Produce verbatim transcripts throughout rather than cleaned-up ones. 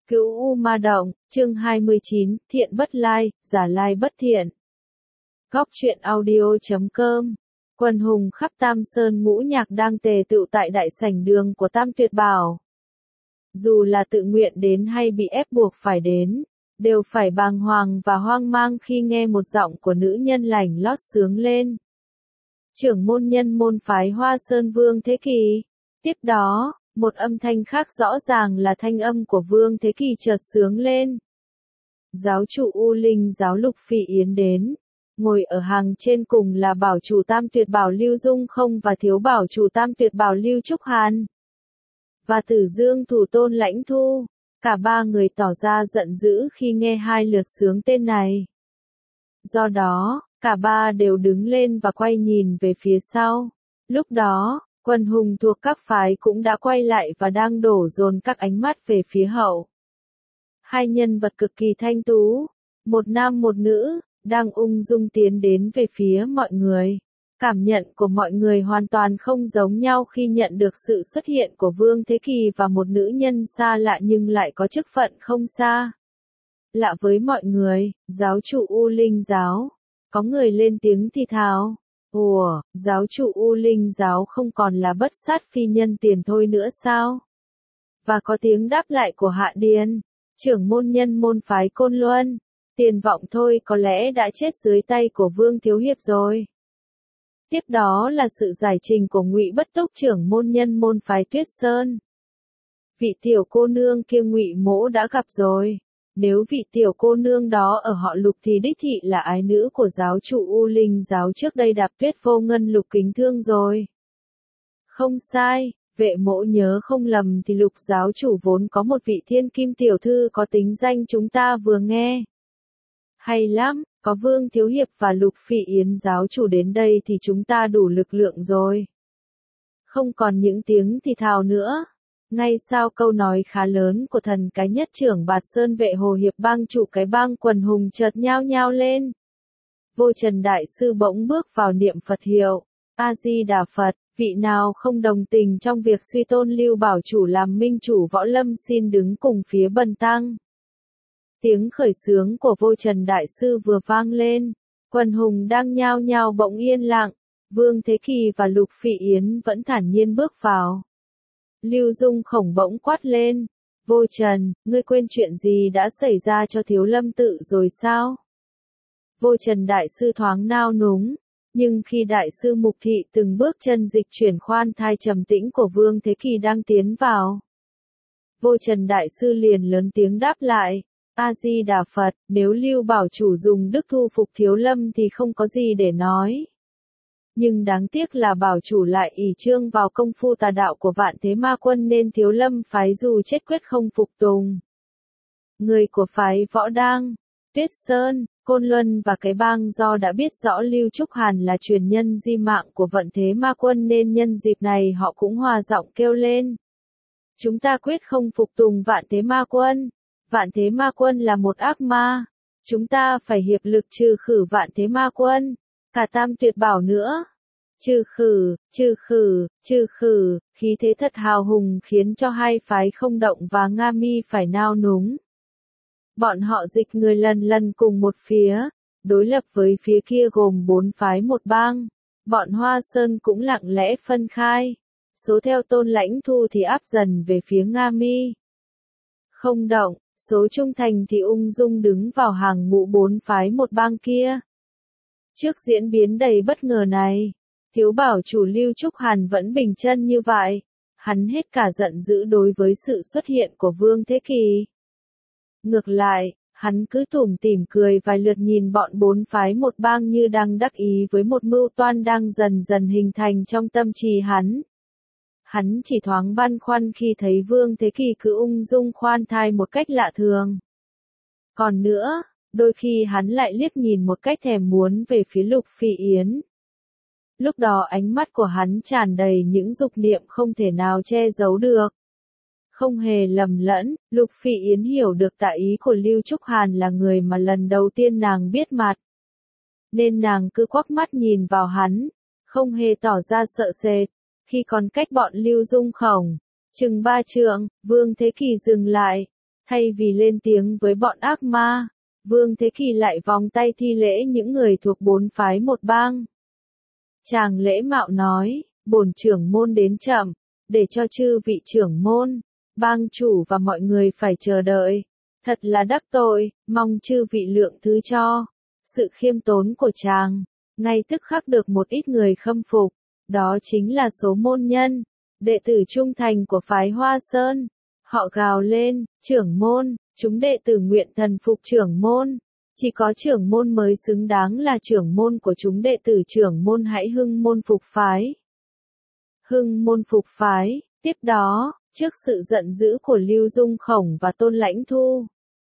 Cửu U Ma Động, chương hai mươi chín, thiện bất lai, giả lai bất thiện. Góc truyện audio chấm com. Quần hùng khắp Tam Sơn ngũ nhạc đang tề tựu tại đại sảnh đường của Tam Tuyệt Bảo. Dù là tự nguyện đến hay bị ép buộc phải đến, đều phải bàng hoàng và hoang mang khi nghe một giọng của nữ nhân lành lót sướng lên. Trưởng môn nhân môn phái Hoa Sơn Vương Thế Kỳ. Tiếp đó, một âm thanh khác rõ ràng là thanh âm của Vương Thế Kỳ chợt sướng lên. Giáo chủ U Linh giáo Lục Phỉ Yến đến. Ngồi ở hàng trên cùng là bảo chủ Tam Tuyệt Bảo Lưu Dung Không và thiếu bảo chủ Tam Tuyệt Bảo Lưu Trúc Hàn. Và Tử Dương Thủ Tôn Lãnh Thu. Cả ba người tỏ ra giận dữ khi nghe hai lượt sướng tên này. Do đó, cả ba đều đứng lên và quay nhìn về phía sau. Lúc đó, quần hùng thuộc các phái cũng đã quay lại và đang đổ dồn các ánh mắt về phía hậu. Hai nhân vật cực kỳ thanh tú, một nam một nữ, đang ung dung tiến đến về phía mọi người. Cảm nhận của mọi người hoàn toàn không giống nhau khi nhận được sự xuất hiện của Vương Thế Kỳ và một nữ nhân xa lạ nhưng lại có chức phận không xa lạ với mọi người. Giáo chủ U Linh giáo. Có người lên tiếng thì thào. Ủa, giáo chủ U Linh giáo không còn là bất sát phi nhân tiền thôi nữa sao? Và có tiếng đáp lại của Hạ Điền, trưởng môn nhân môn phái Côn Luân. Tiền vọng thôi có lẽ đã chết dưới tay của Vương Thiếu Hiệp rồi. Tiếp đó là sự giải trình của Ngụy Bất Túc, trưởng môn nhân môn phái Tuyết Sơn. Vị tiểu cô nương kia Ngụy Mỗ đã gặp rồi. Nếu vị tiểu cô nương đó ở họ Lục thì đích thị là ái nữ của giáo chủ U Linh giáo trước đây đạp Tuyết Vô Ngân Lục Kính Thương rồi. Không sai, vệ mỗ nhớ không lầm thì Lục giáo chủ vốn có một vị thiên kim tiểu thư có tính danh chúng ta vừa nghe. Hay lắm, có Vương Thiếu Hiệp và Lục Phỉ Yến giáo chủ đến đây thì chúng ta đủ lực lượng rồi. Không còn những tiếng thì thào nữa. Ngay sau câu nói khá lớn của thần cái nhất trưởng Bạt Sơn vệ Hồ Hiệp bang chủ cái bang, quần hùng chợt nhao nhao lên. Vô Trần Đại Sư bỗng bước vào niệm Phật hiệu. A-di-đà Phật, vị nào không đồng tình trong việc suy tôn Lưu Bảo chủ làm minh chủ võ lâm xin đứng cùng phía bần tăng. Tiếng khởi xướng của Vô Trần Đại Sư vừa vang lên, quần hùng đang nhao nhao bỗng yên lặng. Vương Thế Kỳ và Lục Phỉ Yến vẫn thản nhiên bước vào. Lưu Dung Khổng bỗng quát lên. Vô Trần, ngươi quên chuyện gì đã xảy ra cho Thiếu Lâm tự rồi sao? Vô Trần Đại Sư thoáng nao núng. Nhưng khi Đại Sư Mục Thị từng bước chân dịch chuyển khoan thai trầm tĩnh của Vương Thế Kỳ đang tiến vào. Vô Trần Đại Sư liền lớn tiếng đáp lại. A-di-đà Phật, nếu Lưu Bảo chủ dùng đức thu phục Thiếu Lâm thì không có gì để nói. Nhưng đáng tiếc là Bảo chủ lại ỷ trương vào công phu tà đạo của Vạn Thế Ma Quân nên Thiếu Lâm phái dù chết quyết không phục tùng. Người của phái Võ Đang, Tuyết Sơn, Côn Luân và cái bang do đã biết rõ Lưu Trúc Hàn là truyền nhân di mạng của Vận Thế Ma Quân nên nhân dịp này họ cũng hòa giọng kêu lên. Chúng ta quyết không phục tùng Vạn Thế Ma Quân. Vạn Thế Ma Quân là một ác ma. Chúng ta phải hiệp lực trừ khử Vạn Thế Ma Quân. Cả Tam Tuyệt Bảo nữa. Trừ khử, trừ khử, trừ khử, khí thế thật hào hùng khiến cho hai phái Không Động và Nga Mi phải nao núng. Bọn họ dịch người lần lần cùng một phía, đối lập với phía kia gồm bốn phái một bang. Bọn Hoa Sơn cũng lặng lẽ phân khai. Số theo Tôn Lãnh Thu thì áp dần về phía Nga Mi. Không Động, số trung thành thì ung dung đứng vào hàng ngũ bốn phái một bang kia. Trước diễn biến đầy bất ngờ này, thiếu bảo chủ Lưu Trúc Hàn vẫn bình chân như vậy. Hắn hết cả giận dữ đối với sự xuất hiện của Vương Thế Kỳ. Ngược lại, hắn cứ tủm tỉm cười vài lượt nhìn bọn bốn phái một bang như đang đắc ý với một mưu toan đang dần dần hình thành trong tâm trí hắn. Hắn chỉ thoáng băn khoăn khi thấy Vương Thế Kỳ cứ ung dung khoan thai một cách lạ thường. Còn nữa, đôi khi hắn lại liếc nhìn một cách thèm muốn về phía Lục Phỉ Yến. Lúc đó ánh mắt của hắn tràn đầy những dục niệm không thể nào che giấu được. Không hề lầm lẫn, Lục Phỉ Yến hiểu được tà ý của Lưu Trúc Hàn là người mà lần đầu tiên nàng biết mặt. Nên nàng cứ quắc mắt nhìn vào hắn, không hề tỏ ra sợ sệt. Khi còn cách bọn Lưu Dung Khổng, chừng ba trượng, Vương Thế Kỳ dừng lại. Thay vì lên tiếng với bọn ác ma, Vương Thế Kỳ lại vòng tay thi lễ những người thuộc bốn phái một bang. Chàng lễ mạo nói, bổn trưởng môn đến chậm, để cho chư vị trưởng môn, bang chủ và mọi người phải chờ đợi. Thật là đắc tội, mong chư vị lượng thứ cho. Sự khiêm tốn của chàng, ngay tức khắc được một ít người khâm phục, đó chính là số môn nhân, đệ tử trung thành của phái Hoa Sơn. Họ gào lên, trưởng môn, chúng đệ tử nguyện thần phục trưởng môn. Chỉ có trưởng môn mới xứng đáng là trưởng môn của chúng đệ tử, trưởng môn hãy hưng môn phục phái. Hưng môn phục phái. Tiếp đó, trước sự giận dữ của Lưu Dung Khổng và Tôn Lãnh Thu,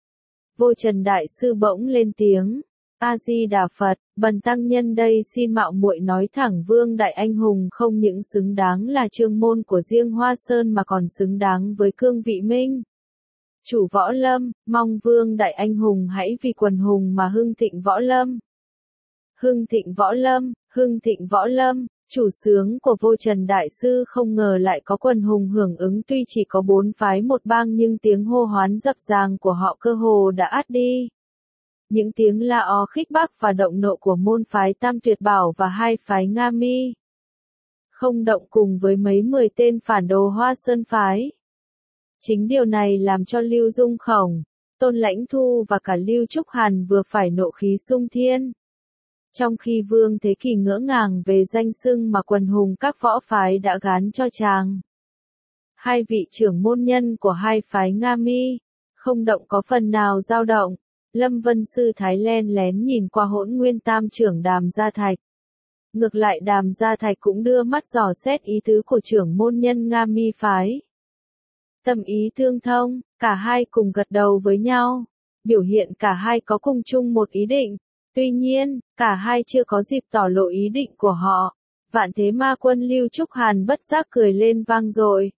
Vô Trần Đại Sư bỗng lên tiếng, A-di-đà Phật, bần tăng nhân đây xin mạo muội nói thẳng, Vương Đại Anh Hùng không những xứng đáng là trưởng môn của riêng Hoa Sơn mà còn xứng đáng với cương vị minh chủ võ lâm, mong Vương Đại Anh Hùng hãy vì quần hùng mà hưng thịnh võ lâm. Hưng thịnh võ lâm, hưng thịnh võ lâm, chủ sướng của Vô Trần Đại Sư không ngờ lại có quần hùng hưởng ứng, tuy chỉ có bốn phái một bang nhưng tiếng hô hoán dập dàng của họ cơ hồ đã át đi những tiếng la ó khích bác và động nộ của môn phái Tam Tuyệt Bảo và hai phái Nga Mi. Không động cùng với mấy mười tên phản đồ Hoa Sơn phái. Chính điều này làm cho Lưu Dung Khổng, Tôn Lãnh Thu và cả Lưu Trúc Hàn vừa phải nộ khí xung thiên. Trong khi Vương Thế Kỳ ngỡ ngàng về danh xưng mà quần hùng các võ phái đã gán cho chàng. Hai vị trưởng môn nhân của hai phái Nga Mi, không động có phần nào dao động. Lâm Vân Sư Thái len lén nhìn qua Hỗn Nguyên Tam trưởng Đàm Gia Thạch. Ngược lại Đàm Gia Thạch cũng đưa mắt dò xét ý tứ của trưởng môn nhân Nga Mi phái. Tâm ý tương thông, cả hai cùng gật đầu với nhau, biểu hiện cả hai có cùng chung một ý định. Tuy nhiên, cả hai chưa có dịp tỏ lộ ý định của họ. Vạn Thế Ma Quân Lưu Trúc Hàn bất giác cười lên vang dội.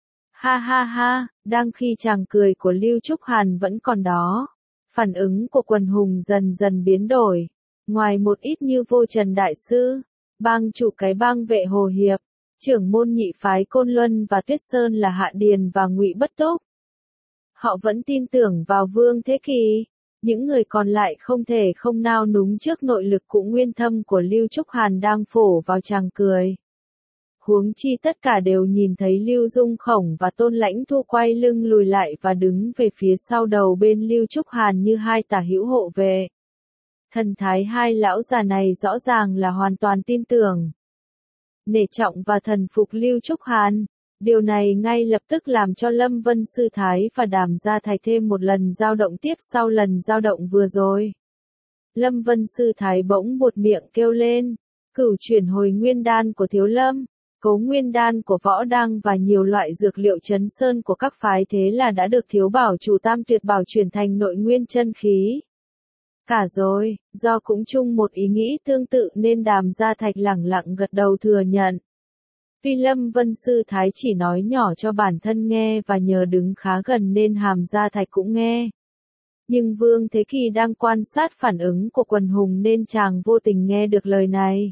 Ha ha ha, đang khi chàng cười của Lưu Trúc Hàn vẫn còn đó, phản ứng của quần hùng dần dần biến đổi. Ngoài một ít như Vô Trần Đại Sư, bang chủ cái bang Vệ Hồ Hiệp, trưởng môn nhị phái Côn Luân và Tuyết Sơn là Hạ Điền và Ngụy Bất Túc, họ vẫn tin tưởng vào Vương Thế Kỳ. Những người còn lại không thể không nao núng trước nội lực cũng nguyên thâm của Lưu Trúc Hàn đang phổ vào chàng cười. Huống chi tất cả đều nhìn thấy Lưu Dung Khổng và Tôn Lãnh Thu quay lưng lùi lại và đứng về phía sau đầu bên Lưu Trúc Hàn như hai tả hữu hộ vệ. Thần thái hai lão già này rõ ràng là hoàn toàn tin tưởng, nể trọng và thần phục Lưu Trúc Hàn. Điều này ngay lập tức làm cho Lâm Vân Sư Thái và Đàm Gia Thạch thêm một lần dao động tiếp sau lần dao động vừa rồi. Lâm Vân Sư Thái bỗng buột miệng kêu lên, cửu chuyển hồi nguyên đan của Thiếu Lâm, cấu nguyên đan của Võ Đăng và nhiều loại dược liệu chấn sơn của các phái thế là đã được Thiếu Bảo chủ Tam Tuyệt Bảo chuyển thành nội nguyên chân khí. Cả rồi, do cũng chung một ý nghĩ tương tự nên Đàm Gia Thạch lẳng lặng gật đầu thừa nhận. Vì Lâm Vân Sư Thái chỉ nói nhỏ cho bản thân nghe và nhờ đứng khá gần nên Hàm Gia Thạch cũng nghe. Nhưng Vương Thế Kỳ đang quan sát phản ứng của quần hùng nên chàng vô tình nghe được lời này.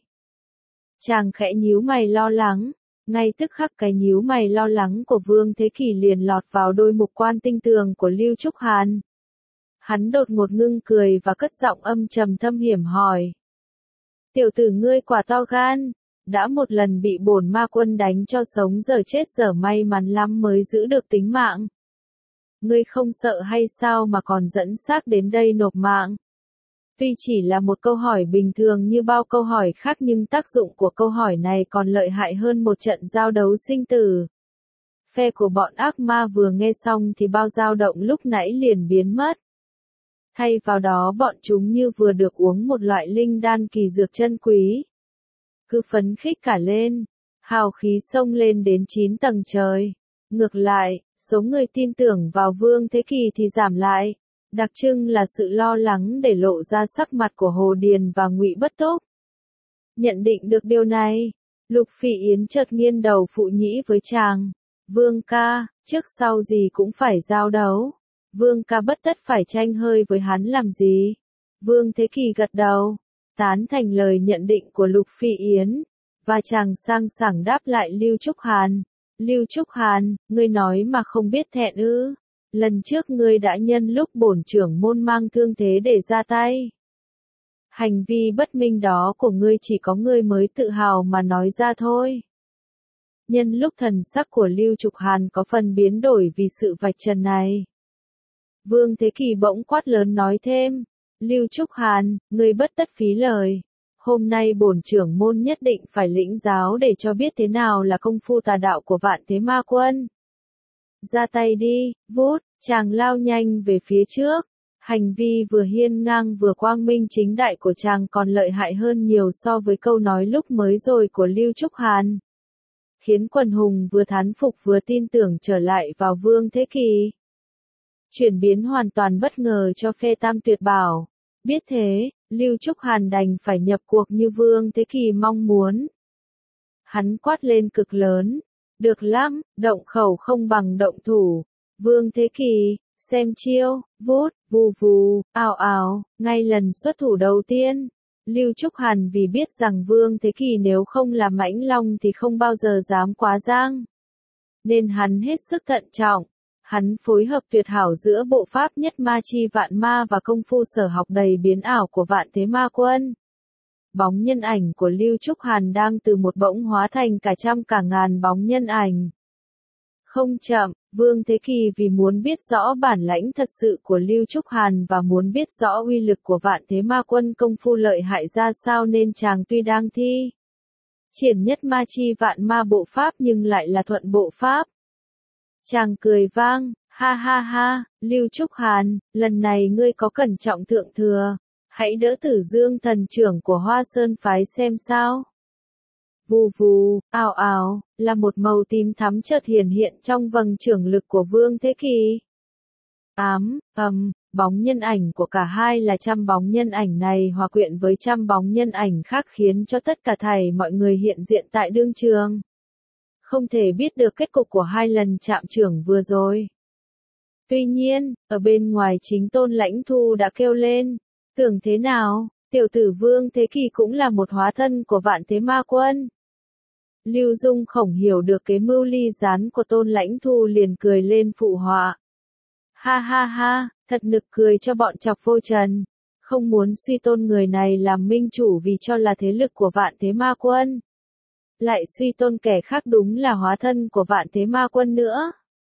Chàng khẽ nhíu mày lo lắng, ngay tức khắc cái nhíu mày lo lắng của Vương Thế Kỳ liền lọt vào đôi mục quan tinh tường của Lưu Trúc Hàn. Hắn đột ngột ngưng cười và cất giọng âm trầm thâm hiểm hỏi. Tiểu tử ngươi quả to gan, đã một lần bị bổn ma quân đánh cho sống giờ chết giờ may mắn lắm mới giữ được tính mạng. Ngươi không sợ hay sao mà còn dẫn xác đến đây nộp mạng? Tuy chỉ là một câu hỏi bình thường như bao câu hỏi khác nhưng tác dụng của câu hỏi này còn lợi hại hơn một trận giao đấu sinh tử. Phe của bọn ác ma vừa nghe xong thì bao dao động lúc nãy liền biến mất. Thay vào đó bọn chúng như vừa được uống một loại linh đan kỳ dược chân quý. Cứ phấn khích cả lên, hào khí xông lên đến chín tầng trời. Ngược lại, số người tin tưởng vào Vương Thế Kỳ thì giảm lại, đặc trưng là sự lo lắng để lộ ra sắc mặt của Hồ Điền và Ngụy Bất Túc. Nhận định được điều này, Lục Phỉ Yến chợt nghiêng đầu phụ nhĩ với chàng. Vương ca, trước sau gì cũng phải giao đấu. Vương ca bất tất phải tranh hơi với hắn làm gì? Vương Thế Kỳ gật đầu, tán thành lời nhận định của Lục Phỉ Yến, và chàng sang sảng đáp lại Lưu Trúc Hàn. Lưu Trúc Hàn, ngươi nói mà không biết thẹn ư? lần trước ngươi đã nhân lúc bổn trưởng môn mang thương thế để ra tay. Hành vi bất minh đó của ngươi chỉ có ngươi mới tự hào mà nói ra thôi. Nhân lúc thần sắc của Lưu Trục Hàn có phần biến đổi vì sự vạch trần này. Vương Thế Kỳ bỗng quát lớn nói thêm, Lưu Trục Hàn, ngươi bất tất phí lời. Hôm nay bổn trưởng môn nhất định phải lĩnh giáo để cho biết thế nào là công phu tà đạo của Vạn Thế Ma Quân. Ra tay đi, vút, chàng lao nhanh về phía trước. Hành vi vừa hiên ngang vừa quang minh chính đại của chàng còn lợi hại hơn nhiều so với câu nói lúc mới rồi của Lưu Trục Hàn. Khiến quần hùng vừa thán phục vừa tin tưởng trở lại vào Vương Thế Kỳ. Chuyển biến hoàn toàn bất ngờ cho phe Tam Tuyệt Bảo. Biết thế, Lưu Trục Hàn đành phải nhập cuộc như Vương Thế Kỳ mong muốn. Hắn quát lên cực lớn, được lắm, động khẩu không bằng động thủ. Vương Thế Kỳ, xem chiêu, vút, vù vù, ào ào, ngay lần xuất thủ đầu tiên. Lưu Trục Hàn vì biết rằng Vương Thế Kỳ nếu không là mãnh long thì không bao giờ dám quá giang. Nên hắn hết sức thận trọng. Hắn phối hợp tuyệt hảo giữa bộ pháp nhất ma chi vạn ma và công phu sở học đầy biến ảo của Vạn Thế Ma Quân. Bóng nhân ảnh của Lưu Trục Hàn đang từ một bỗng hóa thành cả trăm cả ngàn bóng nhân ảnh. Không chậm, Vương Thế Kỳ vì muốn biết rõ bản lãnh thật sự của Lưu Trục Hàn và muốn biết rõ uy lực của Vạn Thế Ma Quân công phu lợi hại ra sao nên chàng tuy đang thi triển nhất ma chi vạn ma bộ pháp nhưng lại là thuận bộ pháp. Chàng cười vang, ha ha ha, Lưu Trục Hàn, lần này ngươi có cẩn trọng thượng thừa, hãy đỡ Tử Dương thần trưởng của Hoa Sơn phái xem sao. Vù vù, ào ào, là một màu tím thắm chợt hiển hiện trong vầng trưởng lực của Vương Thế Kỳ. Ám, ầm, bóng nhân ảnh của cả hai là trăm bóng nhân ảnh này hòa quyện với trăm bóng nhân ảnh khác khiến cho tất cả thảy mọi người hiện diện tại đương trường. Không thể biết được kết cục của hai lần chạm trưởng vừa rồi. Tuy nhiên, ở bên ngoài chính Tôn Lãnh Thu đã kêu lên, tưởng thế nào, tiểu tử Vương Thế Kỳ cũng là một hóa thân của Vạn Thế Ma Quân. Lưu Dung Khổng hiểu được cái mưu ly gián của Tôn Lãnh Thu liền cười lên phụ họa. Ha ha ha, thật nực cười cho bọn chọc vô trần. Không muốn suy tôn người này làm minh chủ vì cho là thế lực của Vạn Thế Ma Quân. Lại suy tôn kẻ khác đúng là hóa thân của Vạn Thế Ma Quân nữa.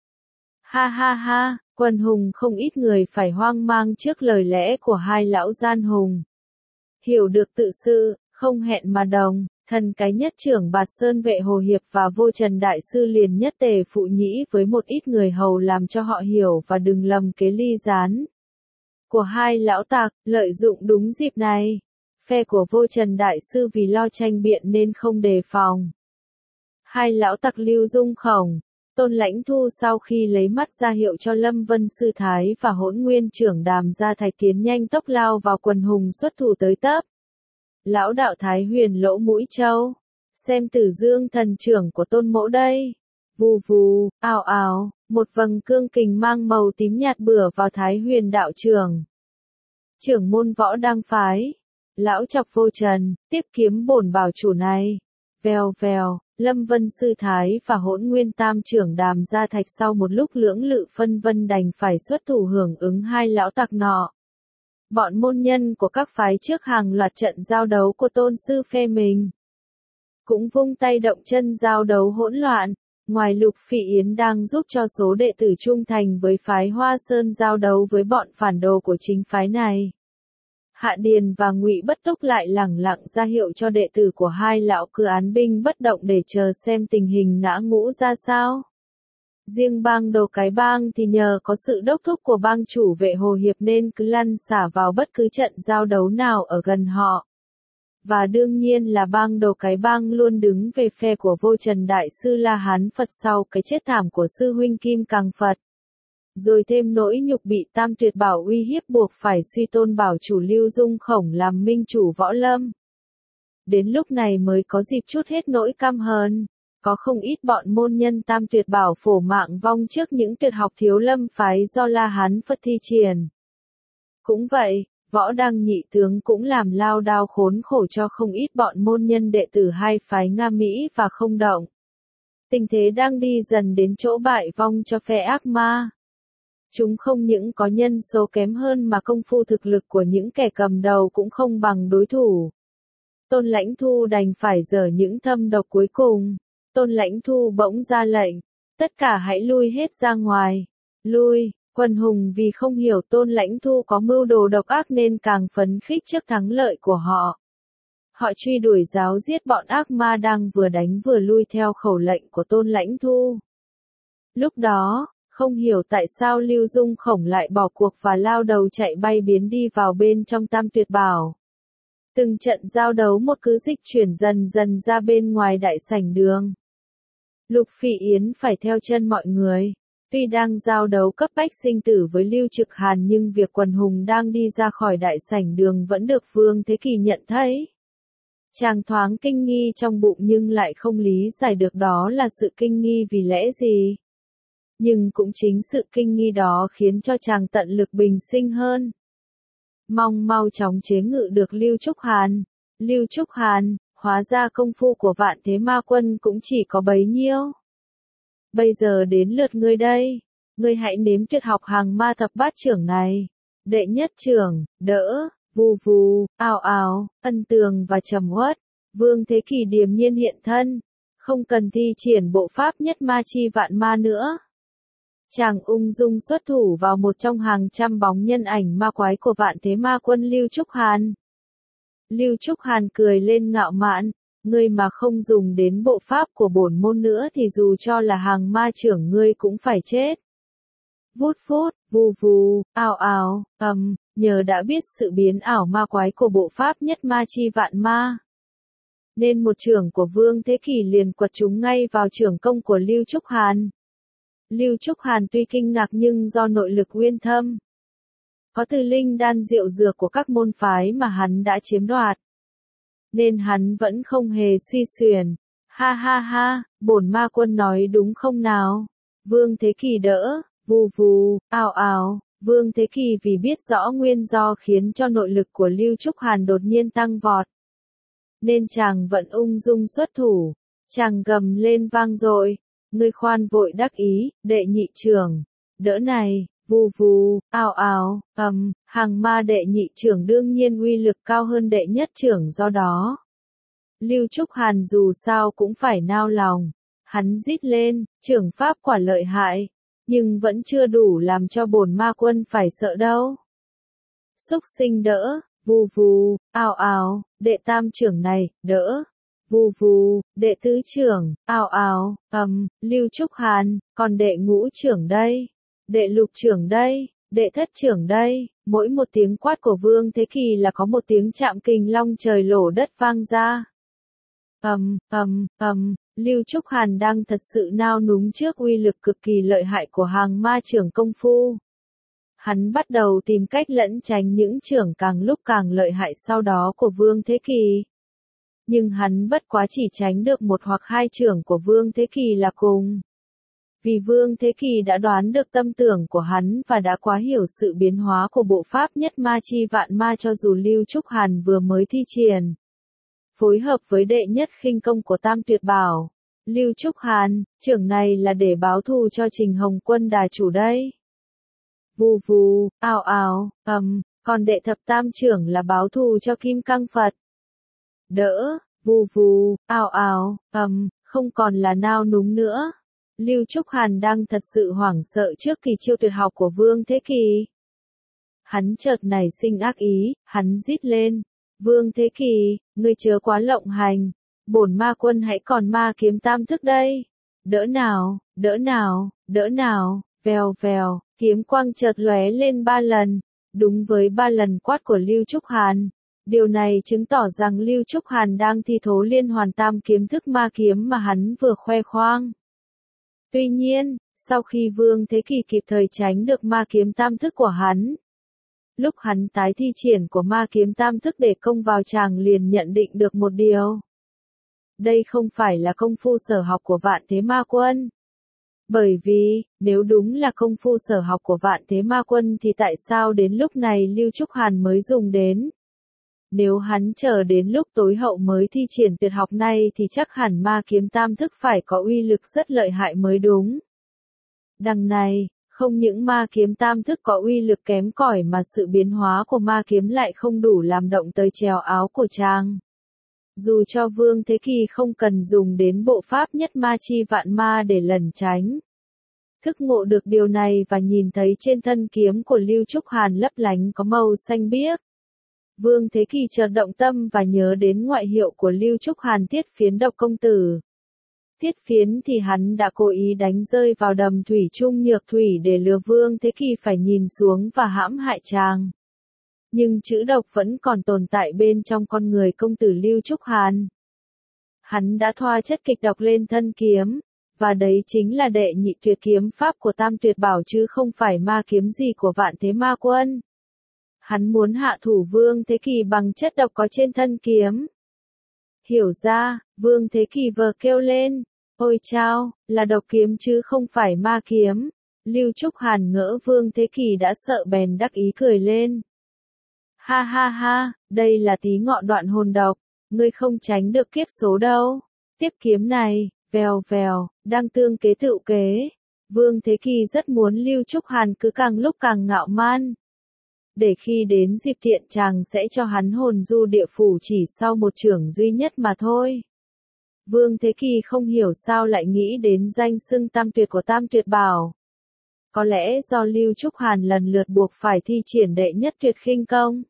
Ha ha ha, quần hùng không ít người phải hoang mang trước lời lẽ của hai lão gian hùng. Hiểu được tự sự, không hẹn mà đồng, thần cái nhất trưởng Bạt Sơn vệ Hồ Hiệp và Vô Trần Đại Sư liền nhất tề phụ nhĩ với một ít người hầu làm cho họ hiểu và đừng lầm kế ly gián của hai lão tặc, lợi dụng đúng dịp này. Phe của Vô Trần Đại Sư vì lo tranh biện nên không đề phòng. Hai lão tặc Lưu Dung Khổng, Tôn Lãnh Thu sau khi lấy mắt ra hiệu cho Lâm Vân Sư Thái và Hỗn Nguyên trưởng Đàm Gia Thạch tiến nhanh tốc lao vào quần hùng xuất thủ tới tấp. Lão đạo Thái Huyền lỗ mũi trâu, xem Tử Dương thần trưởng của Tôn Mỗ đây. Vù vù, ào ào, một vầng cương kình mang màu tím nhạt bửa vào Thái Huyền đạo trưởng. Trưởng môn Võ Đăng phái, lão chọc Vô Trần, tiếp kiếm bổn bảo chủ này. Vèo vèo, Lâm Vân Sư Thái và Hỗn Nguyên tam trưởng Đàm Gia Thạch sau một lúc lưỡng lự phân vân đành phải xuất thủ hưởng ứng hai lão tặc nọ. Bọn môn nhân của các phái trước hàng loạt trận giao đấu của Tôn Sư phe mình cũng vung tay động chân giao đấu hỗn loạn. Ngoài Lục Phỉ Yến đang giúp cho số đệ tử trung thành với phái Hoa Sơn giao đấu với bọn phản đồ của chính phái này. Hạ Điền và Ngụy Bất Túc lại lẳng lặng ra hiệu cho đệ tử của hai lão cứ án binh bất động để chờ xem tình hình ngã ngũ ra sao. Riêng bang Đồ Cái Bang thì nhờ có sự đốc thúc của bang chủ vệ Hồ Hiệp nên cứ lăn xả vào bất cứ trận giao đấu nào ở gần họ. Và đương nhiên là bang Đồ Cái Bang luôn đứng về phe của Vô Trần Đại Sư La Hán Phật sau cái chết thảm của sư huynh Kim Cang Phật. Rồi thêm nỗi nhục bị Tam Tuyệt Bảo uy hiếp buộc phải suy tôn bảo chủ Lưu Dung Khổng làm minh chủ võ lâm. Đến lúc này mới có dịp chút hết nỗi căm hờn. Có không ít bọn môn nhân Tam Tuyệt Bảo phổ mạng vong trước những tuyệt học thiếu lâm phái do La Hán Phật thi triển. Cũng vậy, Võ Đăng nhị tướng cũng làm lao đao khốn khổ cho không ít bọn môn nhân đệ tử hai phái Nga Mỹ và Không Động. Tình thế đang đi dần đến chỗ bại vong cho phe ác ma. Chúng không những có nhân số kém hơn mà công phu thực lực của những kẻ cầm đầu cũng không bằng đối thủ. Tôn Lãnh Thu đành phải dở những thâm độc cuối cùng. Tôn Lãnh Thu bỗng ra lệnh, tất cả hãy lui hết ra ngoài. Lui, quần hùng vì không hiểu Tôn Lãnh Thu có mưu đồ độc ác nên càng phấn khích trước thắng lợi của họ. Họ truy đuổi giáo giết bọn ác ma đang vừa đánh vừa lui theo khẩu lệnh của Tôn Lãnh Thu. Lúc đó, không hiểu tại sao Lưu Dung Khổng lại bỏ cuộc và lao đầu chạy bay biến đi vào bên trong Tam Tuyệt Bảo. Từng trận giao đấu một cứ dịch chuyển dần dần ra bên ngoài đại sảnh đường. Lục Phỉ Yến phải theo chân mọi người. Tuy đang giao đấu cấp bách sinh tử với Lưu Trực Hàn nhưng việc quần hùng đang đi ra khỏi đại sảnh đường vẫn được Vương Thế Kỳ nhận thấy. Chàng thoáng kinh nghi trong bụng nhưng lại không lý giải được đó là sự kinh nghi vì lẽ gì. Nhưng cũng chính sự kinh nghi đó khiến cho chàng tận lực bình sinh hơn. Mong mau chóng chế ngự được Lưu Trúc Hàn. Lưu Trúc Hàn, hóa ra công phu của Vạn Thế Ma Quân cũng chỉ có bấy nhiêu. Bây giờ đến lượt ngươi đây. Ngươi hãy nếm tuyệt học hàng ma thập bát trưởng này. Đệ nhất trưởng, đỡ, vù vù, ào ào, ân tường và trầm uất. Vương Thế Kỳ điềm nhiên hiện thân. Không cần thi triển bộ pháp nhất ma chi vạn ma nữa. Chàng ung dung xuất thủ vào một trong hàng trăm bóng nhân ảnh ma quái của Vạn Thế Ma Quân Lưu Trúc Hàn. Lưu Trúc Hàn cười lên ngạo mạn, ngươi mà không dùng đến bộ pháp của bổn môn nữa thì dù cho là hàng ma trưởng ngươi cũng phải chết. Vút phút, vù vù, ào ào, ầm, nhờ đã biết sự biến ảo ma quái của bộ pháp nhất ma chi vạn ma, nên một trưởng của Vương Thế Kỳ liền quật trúng ngay vào trưởng công của Lưu Trúc Hàn. Lưu Trúc Hàn tuy kinh ngạc nhưng do nội lực uyên thâm, có từ linh đan diệu dược của các môn phái mà hắn đã chiếm đoạt, nên hắn vẫn không hề suy xuyển. Ha ha ha, bổn ma quân nói đúng không nào? Vương Thế Kỳ đỡ, vù vù, ào ào. Vương Thế Kỳ vì biết rõ nguyên do khiến cho nội lực của Lưu Trúc Hàn đột nhiên tăng vọt, nên chàng vẫn ung dung xuất thủ. Chàng gầm lên vang dội, ngươi khoan vội đắc ý, đệ nhị trưởng, đỡ này, vù vù, ào ào, ầm, hàng ma đệ nhị trưởng đương nhiên uy lực cao hơn đệ nhất trưởng, do đó Lưu Trúc Hàn dù sao cũng phải nao lòng. Hắn rít lên, trưởng pháp quả lợi hại, nhưng vẫn chưa đủ làm cho bổn ma quân phải sợ đâu. Xúc sinh đỡ, vù vù, ào ào, đệ tam trưởng này, đỡ. Vù vù, đệ tứ trưởng, ào ào, ầm, Lưu Trúc Hàn, còn đệ ngũ trưởng đây, đệ lục trưởng đây, đệ thất trưởng đây. Mỗi một tiếng quát của Vương Thế Kỳ là có một tiếng chạm kình long trời lổ đất vang ra. Ầm, ầm, ầm, Lưu Trúc Hàn đang thật sự nao núng trước uy lực cực kỳ lợi hại của hàng ma trưởng công phu. Hắn bắt đầu tìm cách lẩn tránh những trưởng càng lúc càng lợi hại sau đó của Vương Thế Kỳ. Nhưng hắn bất quá chỉ tránh được một hoặc hai trưởng của Vương Thế Kỳ là cùng. Vì Vương Thế Kỳ đã đoán được tâm tưởng của hắn và đã quá hiểu sự biến hóa của bộ pháp nhất ma chi vạn ma, cho dù Lưu Trúc Hàn vừa mới thi triển, phối hợp với đệ nhất khinh công của Tam Tuyệt Bảo. Lưu Trúc Hàn, trưởng này là để báo thù cho Trình Hồng Quân đà chủ đây. Vù vù, ào ào, ầm, còn đệ thập tam trưởng là báo thù cho Kim Cang Phật. Đỡ, vù vù, ào ào, ầm, không còn là nao núng nữa. Lưu Trúc Hàn đang thật sự hoảng sợ trước kỳ chiêu tuyệt học của Vương Thế Kỳ. Hắn chợt nảy sinh ác ý, hắn rít lên, Vương Thế Kỳ, ngươi chớ quá lộng hành, bổn ma quân hãy còn ma kiếm tam thức đây. Đỡ nào, đỡ nào, đỡ nào, vèo vèo, kiếm quang chợt lóe lên ba lần, đúng với ba lần quát của Lưu Trúc Hàn. Điều này chứng tỏ rằng Lưu Trúc Hàn đang thi thố liên hoàn tam kiếm thức ma kiếm mà hắn vừa khoe khoang. Tuy nhiên, sau khi Vương Thế Kỳ kịp thời tránh được ma kiếm tam thức của hắn, lúc hắn tái thi triển của ma kiếm tam thức để công vào, chàng liền nhận định được một điều. Đây không phải là công phu sở học của Vạn Thế Ma Quân. Bởi vì, nếu đúng là công phu sở học của Vạn Thế Ma Quân thì tại sao đến lúc này Lưu Trúc Hàn mới dùng đến? Nếu hắn chờ đến lúc tối hậu mới thi triển tuyệt học này thì chắc hẳn ma kiếm tam thức phải có uy lực rất lợi hại mới đúng. Đằng này, Không những ma kiếm tam thức có uy lực kém cỏi mà sự biến hóa của ma kiếm lại không đủ làm động tới chéo áo của chàng. Dù cho Vương Thế Kỳ không cần dùng đến bộ pháp nhất ma chi vạn ma để lẩn tránh. Thức ngộ được điều này và nhìn thấy trên thân kiếm của Lưu Trúc Hàn lấp lánh có màu xanh biếc. Vương Thế Kỳ chợt động tâm và nhớ đến ngoại hiệu của Lưu Trúc Hàn Tiết Phiến Độc Công Tử. Tiết Phiến thì hắn đã cố ý đánh rơi vào đầm thủy trung nhược thủy để lừa Vương Thế Kỳ phải nhìn xuống và hãm hại chàng. Nhưng chữ độc vẫn còn tồn tại bên trong con người công tử Lưu Trúc Hàn. Hắn đã thoa chất kịch độc lên thân kiếm, và đấy chính là đệ nhị tuyệt kiếm pháp của Tam Tuyệt Bảo chứ không phải ma kiếm gì của Vạn Thế Ma Quân. Hắn muốn hạ thủ Vương Thế Kỳ bằng chất độc có trên thân kiếm. Hiểu ra, Vương Thế Kỳ vờ kêu lên, ôi chao, là độc kiếm chứ không phải ma kiếm. Lưu Trúc Hàn ngỡ Vương Thế Kỳ đã sợ bèn đắc ý cười lên. Ha ha ha, đây là tí ngọ đoạn hồn độc, ngươi không tránh được kiếp số đâu. Tiếp kiếm này, vèo vèo, đang tương kế tựu kế. Vương Thế Kỳ rất muốn Lưu Trúc Hàn cứ càng lúc càng ngạo man. Để khi đến dịp tiện chàng sẽ cho hắn hồn du địa phủ chỉ sau một chưởng duy nhất mà thôi. Vương Thế Kỳ không hiểu sao lại nghĩ đến danh xưng tam tuyệt của Tam Tuyệt Bảo. Có lẽ do Lưu Trúc Hàn lần lượt buộc phải thi triển đệ nhất tuyệt khinh công.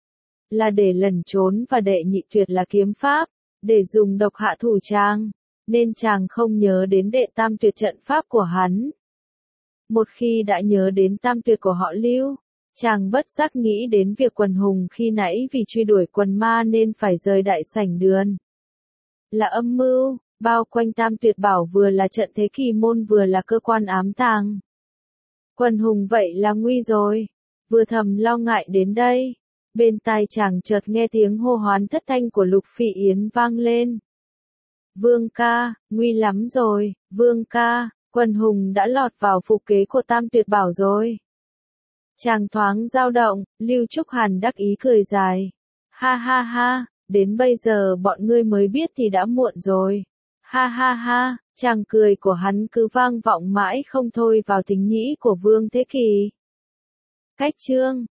Là để lẩn trốn và đệ nhị tuyệt là kiếm pháp, để dùng độc hạ thủ chàng, nên chàng không nhớ đến đệ tam tuyệt trận pháp của hắn. Một khi đã nhớ đến tam tuyệt của họ Lưu, chàng bất giác nghĩ đến việc quần hùng khi nãy vì truy đuổi quần ma nên phải rời đại sảnh đường. Là âm mưu, bao quanh Tam Tuyệt Bảo vừa là trận thế kỳ môn vừa là cơ quan ám tàng. Quần hùng vậy là nguy rồi. Vừa thầm lo ngại đến đây, bên tai chàng chợt nghe tiếng hô hoán thất thanh của Lục Phỉ Yến vang lên. Vương ca, nguy lắm rồi, Vương ca, quần hùng đã lọt vào phục kế của Tam Tuyệt Bảo rồi. Chàng thoáng dao động, Lưu Trúc Hàn đắc ý cười dài. Ha ha ha, đến bây giờ bọn ngươi mới biết thì đã muộn rồi. Ha ha ha, chàng cười của hắn cứ vang vọng mãi không thôi vào thính nhĩ của Vương Thế Kỳ. Cách chương